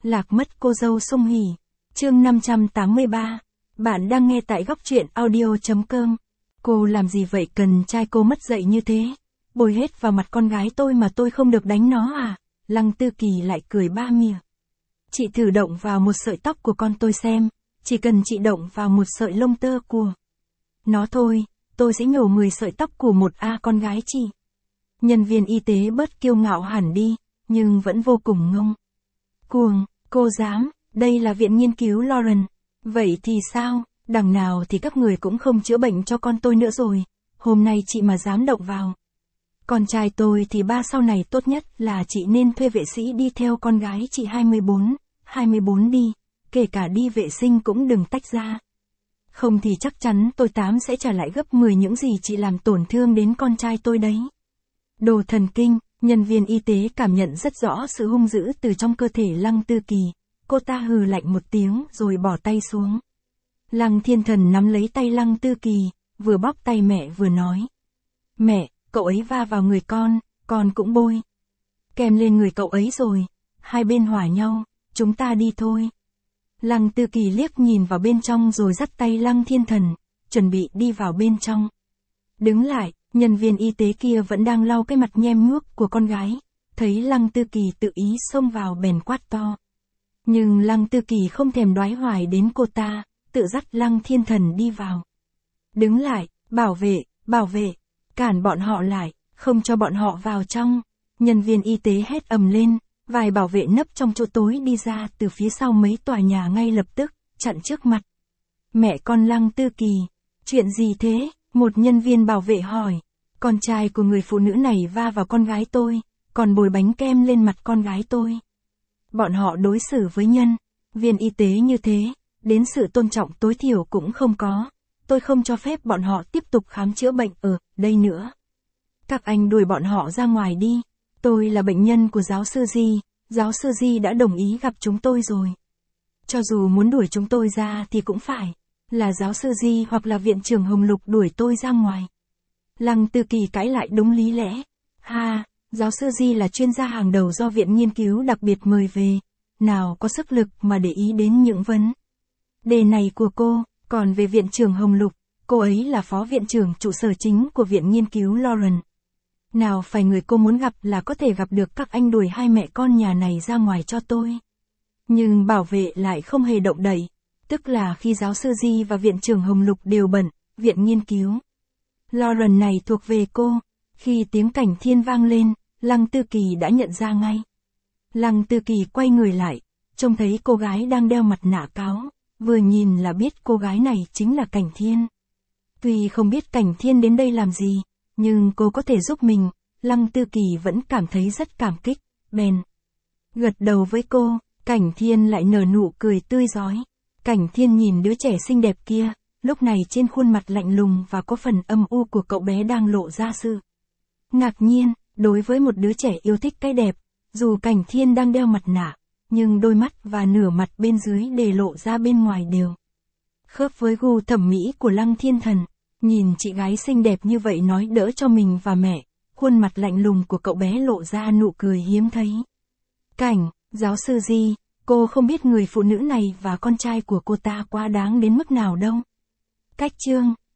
Lạc mất cô dâu Sung Hỉ. Chương 583. Bạn đang nghe tại góc truyện audio.com. Cô làm gì vậy, cần trai cô mất dạy như thế? Bôi hết vào mặt con gái tôi mà tôi không được đánh nó à? Lăng Tư Kỳ lại cười ba mỉa. Chị thử động vào một sợi tóc của con tôi xem, chỉ cần chị động vào một sợi lông tơ của nó thôi, tôi sẽ nhổ 10 sợi tóc của một con gái chị. Nhân viên y tế bớt kiêu ngạo hẳn đi, nhưng vẫn vô cùng ngông cuồng. Cô dám, đây là viện nghiên cứu Lauren. Vậy thì sao, đằng nào thì các người cũng không chữa bệnh cho con tôi nữa rồi. Hôm nay chị mà dám động vào con trai tôi thì sau này tốt nhất là chị nên thuê vệ sĩ đi theo con gái chị 24 đi, kể cả đi vệ sinh cũng đừng tách ra. Không thì chắc chắn tôi sẽ trả lại gấp 10 những gì chị làm tổn thương đến con trai tôi đấy. Đồ thần kinh. Nhân viên y tế cảm nhận rất rõ sự hung dữ từ trong cơ thể Lăng Tư Kỳ. Cô ta hừ lạnh một tiếng rồi bỏ tay xuống. Lăng Thiên Thần nắm lấy tay Lăng Tư Kỳ, vừa bóp tay mẹ vừa nói. Mẹ, cậu ấy va vào người con cũng bôi kem lên người cậu ấy rồi. Hai bên hòa nhau, chúng ta đi thôi. Lăng Tư Kỳ liếc nhìn vào bên trong rồi dắt tay Lăng Thiên Thần, chuẩn bị đi vào bên trong. Đứng lại. Nhân viên y tế kia vẫn đang lau cái mặt nhem nhuốc của con gái, thấy Lăng Tư Kỳ tự ý xông vào bèn quát to. Nhưng Lăng Tư Kỳ không thèm đoái hoài đến cô ta, tự dắt Lăng Thiên Thần đi vào. Đứng lại, bảo vệ, cản bọn họ lại, không cho bọn họ vào trong. Nhân viên y tế hét ầm lên, vài bảo vệ nấp trong chỗ tối đi ra từ phía sau mấy tòa nhà ngay lập tức, chặn trước mặt mẹ con Lăng Tư Kỳ. Chuyện gì thế? Một nhân viên bảo vệ hỏi. Con trai của người phụ nữ này va vào con gái tôi, còn bôi bánh kem lên mặt con gái tôi. Bọn họ đối xử với nhân viên y tế như thế, đến sự tôn trọng tối thiểu cũng không có. Tôi không cho phép bọn họ tiếp tục khám chữa bệnh ở đây nữa. Các anh đuổi bọn họ ra ngoài đi. Tôi là bệnh nhân của giáo sư Di, giáo sư Di đã đồng ý gặp chúng tôi rồi. Cho dù muốn đuổi chúng tôi ra thì cũng phải là giáo sư Di hoặc là viện trưởng Hồng Lục đuổi tôi ra ngoài. Lăng Tư Kỳ cãi lại đúng lý lẽ. Giáo sư Di là chuyên gia hàng đầu do viện nghiên cứu đặc biệt mời về. Nào có sức lực mà để ý đến những vấn đề này của cô. Còn về viện trưởng Hồng Lục, cô ấy là phó viện trưởng trụ sở chính của viện nghiên cứu Lauren. Nào phải người cô muốn gặp là có thể gặp được. Các anh đuổi hai mẹ con nhà này ra ngoài cho tôi. Nhưng bảo vệ lại không hề động đậy. Tức là khi giáo sư Di và viện trưởng Hồng Lục đều bận, viện nghiên cứu Lauren này thuộc về cô. Khi tiếng Cảnh Thiên vang lên, Lăng Tư Kỳ đã nhận ra ngay. Lăng Tư Kỳ quay người lại, trông thấy cô gái đang đeo mặt nạ cáo, vừa nhìn là biết cô gái này chính là Cảnh Thiên. Tuy không biết Cảnh Thiên đến đây làm gì, nhưng cô có thể giúp mình, Lăng Tư Kỳ vẫn cảm thấy rất cảm kích, bèn gật đầu với cô. Cảnh Thiên lại nở nụ cười tươi rói. Cảnh Thiên nhìn đứa trẻ xinh đẹp kia, lúc này trên khuôn mặt lạnh lùng và có phần âm u của cậu bé đang lộ ra sự ngạc nhiên. Đối với một đứa trẻ yêu thích cái đẹp, dù Cảnh Thiên đang đeo mặt nạ, nhưng đôi mắt và nửa mặt bên dưới để lộ ra bên ngoài đều khớp với gu thẩm mỹ của Lăng Thiên Thần. Nhìn chị gái xinh đẹp như vậy nói đỡ cho mình và mẹ, khuôn mặt lạnh lùng của cậu bé lộ ra nụ cười hiếm thấy. Giáo sư Di, cô không biết người phụ nữ này và con trai của cô ta quá đáng đến mức nào đâu. Cách chương